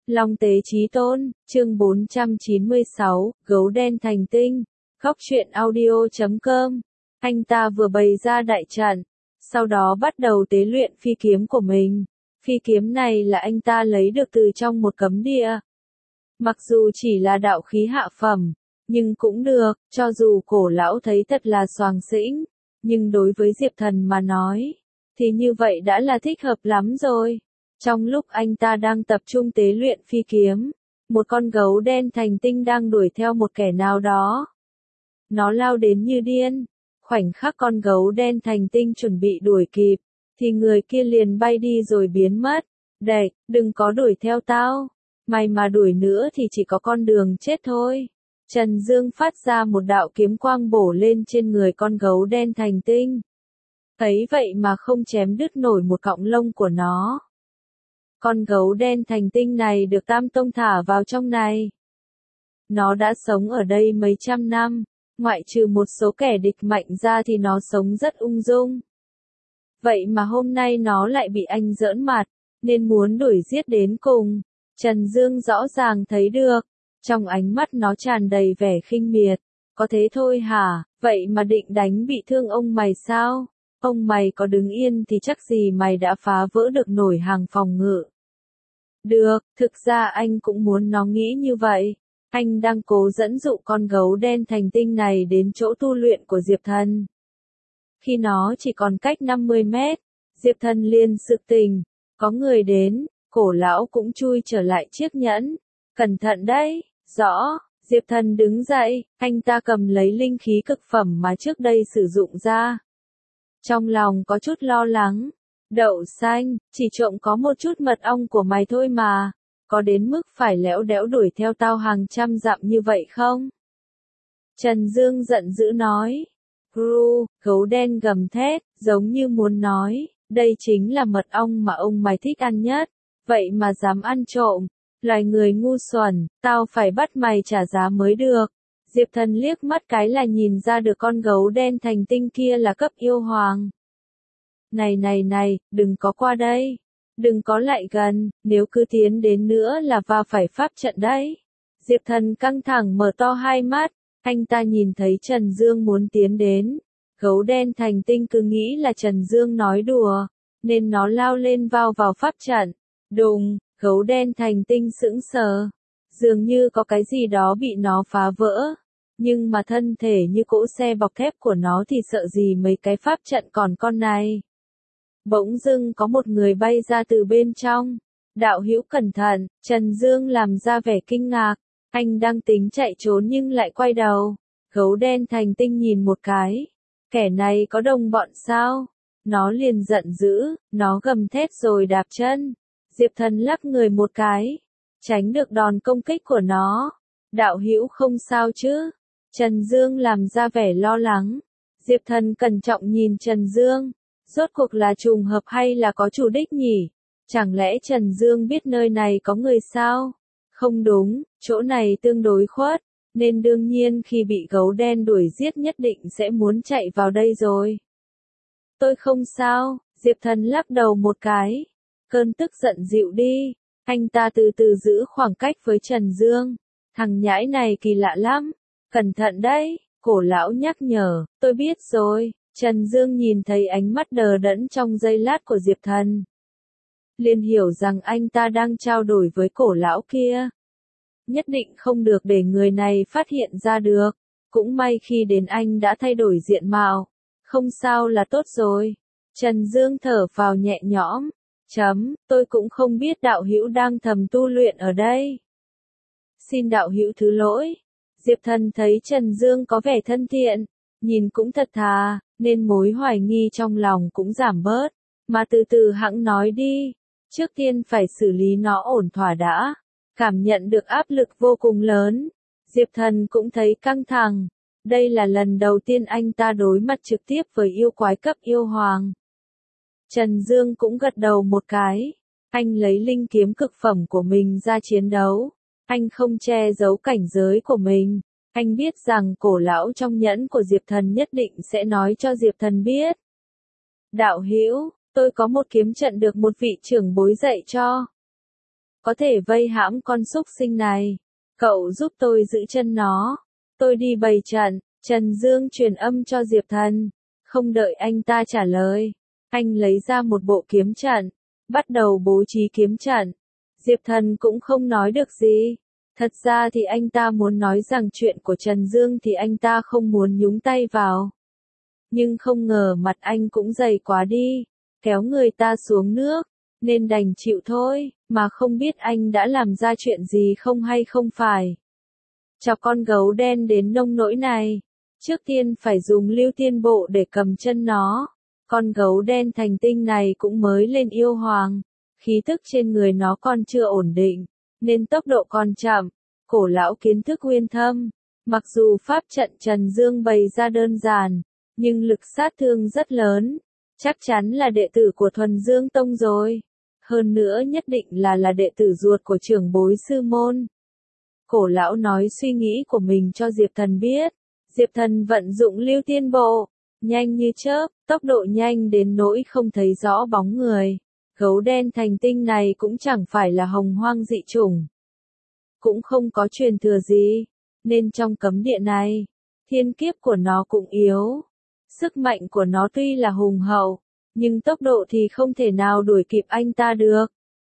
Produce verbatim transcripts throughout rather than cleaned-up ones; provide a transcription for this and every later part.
Long tế chí tôn, chương bốn trăm chín mươi sáu, gấu đen thành tinh. Góc truyện audio chấm com. Anh ta vừa bày ra đại trận, sau đó bắt đầu tế luyện phi kiếm của mình. Phi kiếm này là anh ta lấy được từ trong một cấm địa. Mặc dù chỉ là đạo khí hạ phẩm, nhưng cũng được, cho dù cổ lão thấy thật là xoàng xĩnh, nhưng đối với Diệp Thần mà nói, thì như vậy đã là thích hợp lắm rồi. Trong lúc anh ta đang tập trung tế luyện phi kiếm, một con gấu đen thành tinh đang đuổi theo một kẻ nào đó. Nó lao đến như điên, khoảnh khắc con gấu đen thành tinh chuẩn bị đuổi kịp, thì người kia liền bay đi rồi biến mất. Đệt, đừng có đuổi theo tao, mày mà đuổi nữa thì chỉ có con đường chết thôi. Trần Dương phát ra một đạo kiếm quang bổ lên trên người con gấu đen thành tinh. Thấy vậy mà không chém đứt nổi một cọng lông của nó. Con gấu đen thành tinh này được Tam Tông thả vào trong này. Nó đã sống ở đây mấy trăm năm, ngoại trừ một số kẻ địch mạnh ra thì nó sống rất ung dung. Vậy mà hôm nay nó lại bị anh giỡn mặt, nên muốn đuổi giết đến cùng. Trần Dương rõ ràng thấy được, trong ánh mắt nó tràn đầy vẻ khinh miệt. Có thế thôi hả, vậy mà định đánh bị thương ông mày sao? Ông mày có đứng yên thì chắc gì mày đã phá vỡ được nổi hàng phòng ngự. Được, thực ra anh cũng muốn nó nghĩ như vậy. Anh đang cố dẫn dụ con gấu đen thành tinh này đến chỗ tu luyện của Diệp Thần. Khi nó chỉ còn cách năm mươi mét, Diệp Thần liền sực tỉnh. Có người đến, cổ lão cũng chui trở lại chiếc nhẫn. Cẩn thận đấy, rõ. Diệp Thần đứng dậy, anh ta cầm lấy linh khí cực phẩm mà trước đây sử dụng ra. Trong lòng có chút lo lắng. Đậu xanh, chỉ trộm có một chút mật ong của mày thôi mà. Có đến mức phải lẽo đẽo đuổi theo tao hàng trăm dặm như vậy không? Trần Dương giận dữ nói. Gru, gấu đen gầm thét, giống như muốn nói, đây chính là mật ong mà ông mày thích ăn nhất. Vậy mà dám ăn trộm. Loài người ngu xuẩn, tao phải bắt mày trả giá mới được. Diệp Thần liếc mắt cái là nhìn ra được con gấu đen thành tinh kia là cấp yêu hoàng. Này này này, đừng có qua đây. Đừng có lại gần, nếu cứ tiến đến nữa là va phải pháp trận đấy. Diệp Thần căng thẳng mở to hai mắt, anh ta nhìn thấy Trần Dương muốn tiến đến. Gấu đen thành tinh cứ nghĩ là Trần Dương nói đùa, nên nó lao lên vào vào pháp trận. Đùng, gấu đen thành tinh sững sờ. Dường như có cái gì đó bị nó phá vỡ. Nhưng mà thân thể như cỗ xe bọc thép của nó thì sợ gì mấy cái pháp trận còn con này. Bỗng dưng có một người bay ra từ bên trong. Đạo hữu cẩn thận, Trần Dương làm ra vẻ kinh ngạc. Anh đang tính chạy trốn nhưng lại quay đầu. Gấu đen thành tinh nhìn một cái. Kẻ này có đồng bọn sao? Nó liền giận dữ, nó gầm thét rồi đạp chân. Diệp Thần lắc người một cái, tránh được đòn công kích của nó. Đạo hữu không sao chứ? Trần Dương làm ra vẻ lo lắng. Diệp Thần cẩn trọng nhìn Trần Dương. Rốt cuộc là trùng hợp hay là có chủ đích nhỉ? Chẳng lẽ Trần Dương biết nơi này có người sao? Không đúng, chỗ này tương đối khuất, nên đương nhiên khi bị gấu đen đuổi giết nhất định sẽ muốn chạy vào đây rồi. Tôi không sao, Diệp Thần lắc đầu một cái. Cơn tức giận dịu đi, anh ta từ từ giữ khoảng cách với Trần Dương. Thằng nhãi này kỳ lạ lắm, cẩn thận đấy, cổ lão nhắc nhở, tôi biết rồi. Trần Dương nhìn thấy ánh mắt đờ đẫn trong giây lát của Diệp Thần. Liền hiểu rằng anh ta đang trao đổi với cổ lão kia. Nhất định không được để người này phát hiện ra được. Cũng may khi đến anh đã thay đổi diện mạo. Không sao là tốt rồi. Trần Dương thở phào nhẹ nhõm. Chấm, tôi cũng không biết đạo hữu đang thầm tu luyện ở đây. Xin đạo hữu thứ lỗi. Diệp Thần thấy Trần Dương có vẻ thân thiện, nhìn cũng thật thà, nên mối hoài nghi trong lòng cũng giảm bớt. Mà từ từ hẵng nói đi, trước tiên phải xử lý nó ổn thỏa đã. Cảm nhận được áp lực vô cùng lớn, Diệp Thần cũng thấy căng thẳng. Đây là lần đầu tiên anh ta đối mặt trực tiếp với yêu quái cấp yêu hoàng. Trần Dương cũng gật đầu một cái. Anh lấy linh kiếm cực phẩm của mình ra chiến đấu. Anh không che giấu cảnh giới của mình. Anh biết rằng cổ lão trong nhẫn của Diệp Thần nhất định sẽ nói cho Diệp Thần biết. Đạo hữu, tôi có một kiếm trận được một vị trưởng bối dạy cho. có thể vây hãm con súc sinh này. Cậu giúp tôi giữ chân nó. Tôi đi bày trận. Trần Dương truyền âm cho Diệp Thần. Không đợi anh ta trả lời, anh lấy ra một bộ kiếm trận, bắt đầu bố trí kiếm trận. Diệp Thần cũng không nói được gì. Thật ra thì anh ta muốn nói rằng chuyện của Trần Dương thì anh ta không muốn nhúng tay vào. Nhưng không ngờ mặt anh cũng dày quá đi, kéo người ta xuống nước, nên đành chịu thôi, mà không biết anh đã làm ra chuyện gì không hay không phải. Cho con gấu đen đến nông nỗi này, trước tiên phải dùng lưu tiên bộ để cầm chân nó. Con gấu đen thành tinh này cũng mới lên yêu hoàng, khí tức trên người nó còn chưa ổn định, nên tốc độ còn chậm. Cổ lão kiến thức uyên thâm, mặc dù pháp trận Trần Dương bày ra đơn giản, nhưng lực sát thương rất lớn, chắc chắn là đệ tử của Thuần Dương Tông rồi. Hơn nữa nhất định là là đệ tử ruột của trưởng bối sư môn. Cổ lão nói suy nghĩ của mình cho Diệp Thần biết. Diệp Thần vận dụng lưu tiên bộ, nhanh như chớp, tốc độ nhanh đến nỗi không thấy rõ bóng người. Gấu đen thành tinh này cũng chẳng phải là hồng hoang dị chủng, cũng không có truyền thừa gì, nên trong cấm địa này, thiên kiếp của nó cũng yếu. Sức mạnh của nó tuy là hùng hậu, nhưng tốc độ thì không thể nào đuổi kịp anh ta được.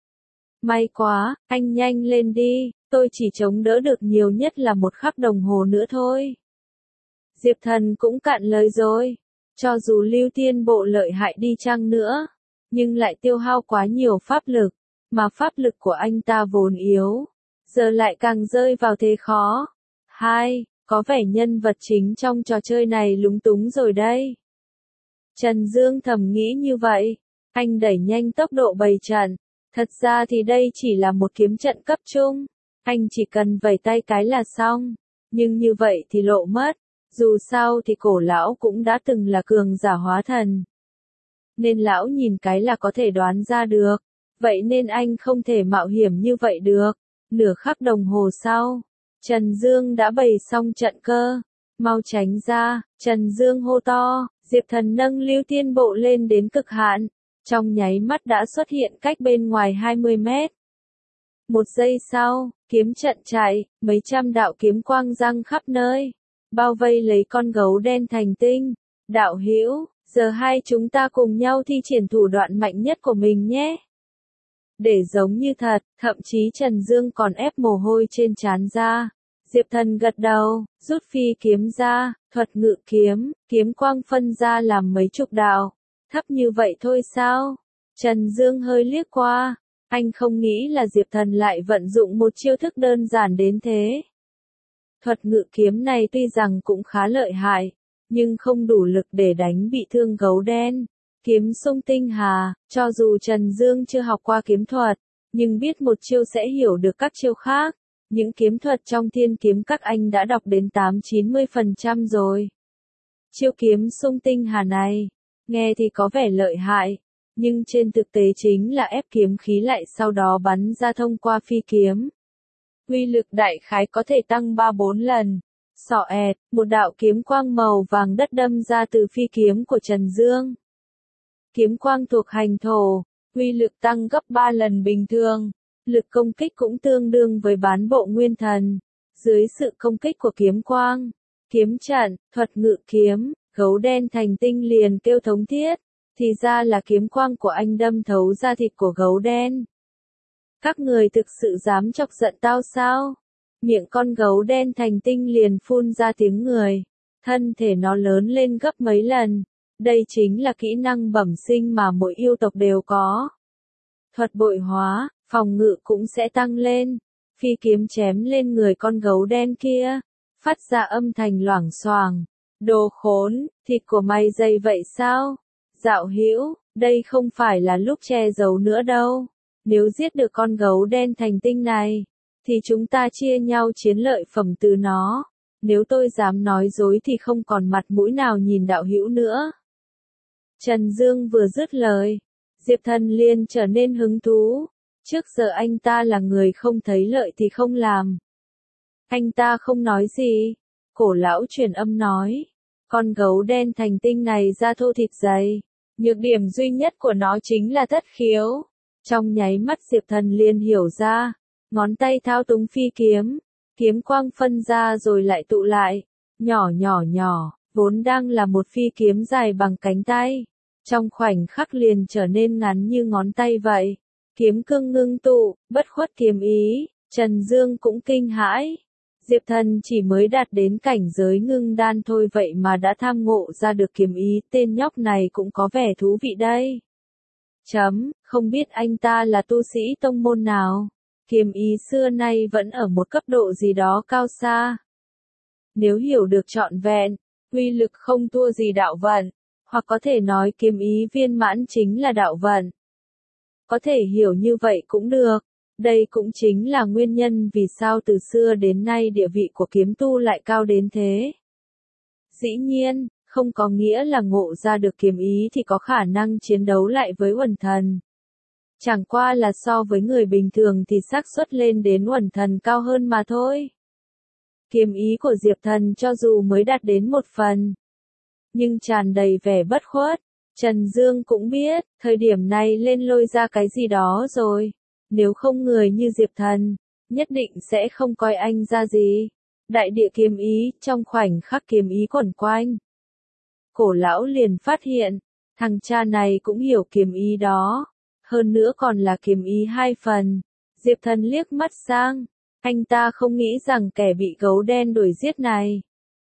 May quá, anh nhanh lên đi, tôi chỉ chống đỡ được nhiều nhất là một khắc đồng hồ nữa thôi. Diệp Thần cũng cạn lời rồi, cho dù lưu tiên bộ lợi hại đi chăng nữa, nhưng lại tiêu hao quá nhiều pháp lực, mà pháp lực của anh ta vốn yếu, giờ lại càng rơi vào thế khó. Hai, có vẻ nhân vật chính trong trò chơi này lúng túng rồi đây. Trần Dương thầm nghĩ như vậy, anh đẩy nhanh tốc độ bày trận. Thật ra thì đây chỉ là một kiếm trận cấp trung, anh chỉ cần vẩy tay cái là xong, nhưng như vậy thì lộ mất, dù sao thì cổ lão cũng đã từng là cường giả hóa thần. Nên lão nhìn cái là có thể đoán ra được, vậy nên anh không thể mạo hiểm như vậy được. Nửa khắc đồng hồ sau, Trần Dương đã bày xong trận cơ, mau tránh ra, Trần Dương hô to, Diệp Thần nâng lưu tiên bộ lên đến cực hạn, trong nháy mắt đã xuất hiện cách bên ngoài hai mươi mét. Một giây sau, kiếm trận chạy, mấy trăm đạo kiếm quang giăng khắp nơi, bao vây lấy con gấu đen thành tinh. Đạo hữu, giờ hai chúng ta cùng nhau thi triển thủ đoạn mạnh nhất của mình nhé. Để giống như thật, thậm chí Trần Dương còn ép mồ hôi trên trán ra. Diệp Thần gật đầu, rút phi kiếm ra, thuật ngự kiếm, kiếm quang phân ra làm mấy chục đạo. Thấp như vậy thôi sao? Trần Dương hơi liếc qua, anh không nghĩ là Diệp Thần lại vận dụng một chiêu thức đơn giản đến thế. Thuật ngự kiếm này tuy rằng cũng khá lợi hại, nhưng không đủ lực để đánh bị thương gấu đen. Kiếm sông tinh hà, cho dù Trần Dương chưa học qua kiếm thuật, nhưng biết một chiêu sẽ hiểu được các chiêu khác. Những kiếm thuật trong thiên kiếm các anh đã đọc đến tám đến chín mươi phần trăm rồi. Chiêu kiếm sông tinh hà này, nghe thì có vẻ lợi hại, nhưng trên thực tế chính là ép kiếm khí lại sau đó bắn ra thông qua phi kiếm. Uy lực đại khái có thể tăng ba bốn lần. Xọ ẹt, một đạo kiếm quang màu vàng đất đâm ra từ phi kiếm của Trần Dương. Kiếm quang thuộc hành thổ, uy lực tăng gấp ba lần bình thường, lực công kích cũng tương đương với bán bộ nguyên thần. Dưới sự công kích của kiếm quang, kiếm trận, thuật ngự kiếm, gấu đen thành tinh liền kêu thống thiết, thì ra là kiếm quang của anh đâm thấu da thịt của gấu đen. Các người thực sự dám chọc giận tao sao? Miệng con gấu đen thành tinh liền phun ra tiếng người, thân thể nó lớn lên gấp mấy lần. Đây chính là kỹ năng bẩm sinh mà mỗi yêu tộc đều có. Thuật bội hóa, phòng ngự cũng sẽ tăng lên. Phi kiếm chém lên người con gấu đen kia, phát ra âm thanh loảng xoảng. Đồ khốn, thịt của mày dày vậy sao? Dạo hữu, đây không phải là lúc che giấu nữa đâu. Nếu giết được con gấu đen thành tinh này, thì chúng ta chia nhau chiến lợi phẩm từ nó. Nếu tôi dám nói dối thì không còn mặt mũi nào nhìn đạo hữu nữa. Trần Dương vừa dứt lời, Diệp Thần liền trở nên hứng thú. Trước giờ anh ta là người không thấy lợi thì không làm. Anh ta không nói gì. Cổ lão truyền âm nói, con gấu đen thành tinh này da thô thịt dày, nhược điểm duy nhất của nó chính là thất khiếu. Trong nháy mắt Diệp Thần liền hiểu ra, ngón tay thao túng phi kiếm, kiếm quang phân ra rồi lại tụ lại, nhỏ nhỏ nhỏ, vốn đang là một phi kiếm dài bằng cánh tay, trong khoảnh khắc liền trở nên ngắn như ngón tay vậy. Kiếm cương ngưng tụ, bất khuất kiếm ý, Trần Dương cũng kinh hãi. Diệp Thần chỉ mới đạt đến cảnh giới ngưng đan thôi vậy mà đã tham ngộ ra được kiếm ý, tên nhóc này cũng có vẻ thú vị đây. Chấm, không biết anh ta là tu sĩ tông môn nào, kiếm ý xưa nay vẫn ở một cấp độ gì đó cao xa. Nếu hiểu được trọn vẹn, uy lực không thua gì đạo vận, hoặc có thể nói kiếm ý viên mãn chính là đạo vận. Có thể hiểu như vậy cũng được, đây cũng chính là nguyên nhân vì sao từ xưa đến nay địa vị của kiếm tu lại cao đến thế. Dĩ nhiên, không có nghĩa là ngộ ra được kiếm ý thì có khả năng chiến đấu lại với uẩn thần. Chẳng qua là so với người bình thường thì xác suất lên đến uẩn thần cao hơn mà thôi. Kiếm ý của Diệp Thần cho dù mới đạt đến một phần, nhưng tràn đầy vẻ bất khuất. Trần Dương cũng biết, thời điểm này lên lôi ra cái gì đó rồi. Nếu không người như Diệp Thần, nhất định sẽ không coi anh ra gì. Đại địa kiếm ý, trong khoảnh khắc kiếm ý quẩn quanh. Cổ lão liền phát hiện, thằng cha này cũng hiểu kiếm ý đó. Hơn nữa còn là kiếm ý hai phần. Diệp Thần liếc mắt sang, anh ta không nghĩ rằng kẻ bị gấu đen đuổi giết này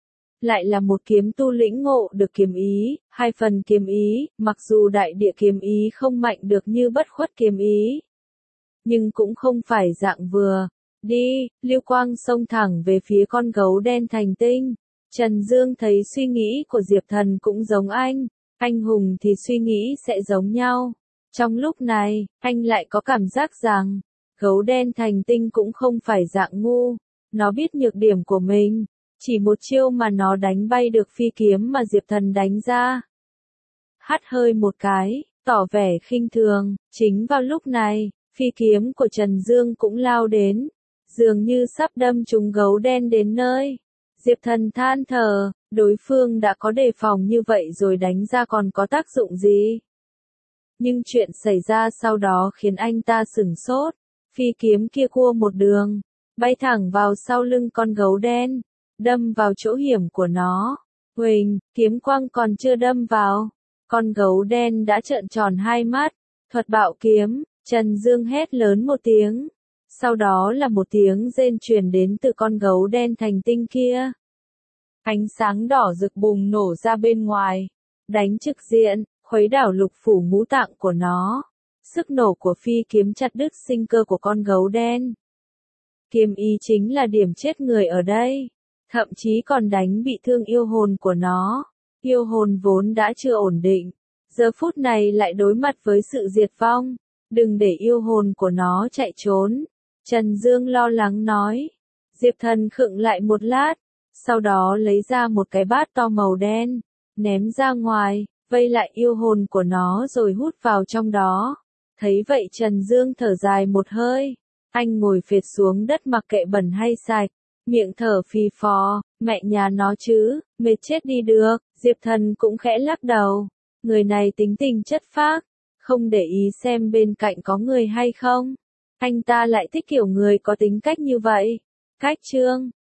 lại là một kiếm tu lĩnh ngộ được kiếm ý, hai phần kiếm ý, mặc dù đại địa kiếm ý không mạnh được như bất khuất kiếm ý, nhưng cũng không phải dạng vừa. Đi, lưu quang xông thẳng về phía con gấu đen thành tinh. Trần Dương thấy suy nghĩ của Diệp Thần cũng giống anh, anh hùng thì suy nghĩ sẽ giống nhau. Trong lúc này, anh lại có cảm giác rằng, gấu đen thành tinh cũng không phải dạng ngu, nó biết nhược điểm của mình. Chỉ một chiêu mà nó đánh bay được phi kiếm mà Diệp Thần đánh ra. Hắt hơi một cái, tỏ vẻ khinh thường, chính vào lúc này, phi kiếm của Trần Dương cũng lao đến, dường như sắp đâm trúng gấu đen đến nơi. Diệp Thần than thở, đối phương đã có đề phòng như vậy rồi đánh ra còn có tác dụng gì? Nhưng chuyện xảy ra sau đó khiến anh ta sửng sốt, phi kiếm kia cua một đường, bay thẳng vào sau lưng con gấu đen. Đâm vào chỗ hiểm của nó. Huỳnh, kiếm quang còn chưa đâm vào. Con gấu đen đã trợn tròn hai mắt. Thuật bạo kiếm, Trần Dương hét lớn một tiếng. Sau đó là một tiếng rên truyền đến từ con gấu đen thành tinh kia. Ánh sáng đỏ rực bùng nổ ra bên ngoài. Đánh trực diện, khuấy đảo lục phủ ngũ tạng của nó. Sức nổ của phi kiếm chặt đứt sinh cơ của con gấu đen. Kiếm ý chính là điểm chết người ở đây. Thậm chí còn đánh bị thương yêu hồn của nó. Yêu hồn vốn đã chưa ổn định, giờ phút này lại đối mặt với sự diệt vong. Đừng để yêu hồn của nó chạy trốn. Trần Dương lo lắng nói. Diệp Thần khựng lại một lát, sau đó lấy ra một cái bát to màu đen, ném ra ngoài, vây lại yêu hồn của nó rồi hút vào trong đó. Thấy vậy Trần Dương thở dài một hơi. Anh ngồi phệt xuống đất mặc kệ bẩn hay sạch. Miệng thở phì phò, mẹ nhà nó chứ, mệt chết đi được. Diệp Thần cũng khẽ lắc đầu. Người này tính tình chất phác, không để ý xem bên cạnh có người hay không. Anh ta lại thích kiểu người có tính cách như vậy. Cách chương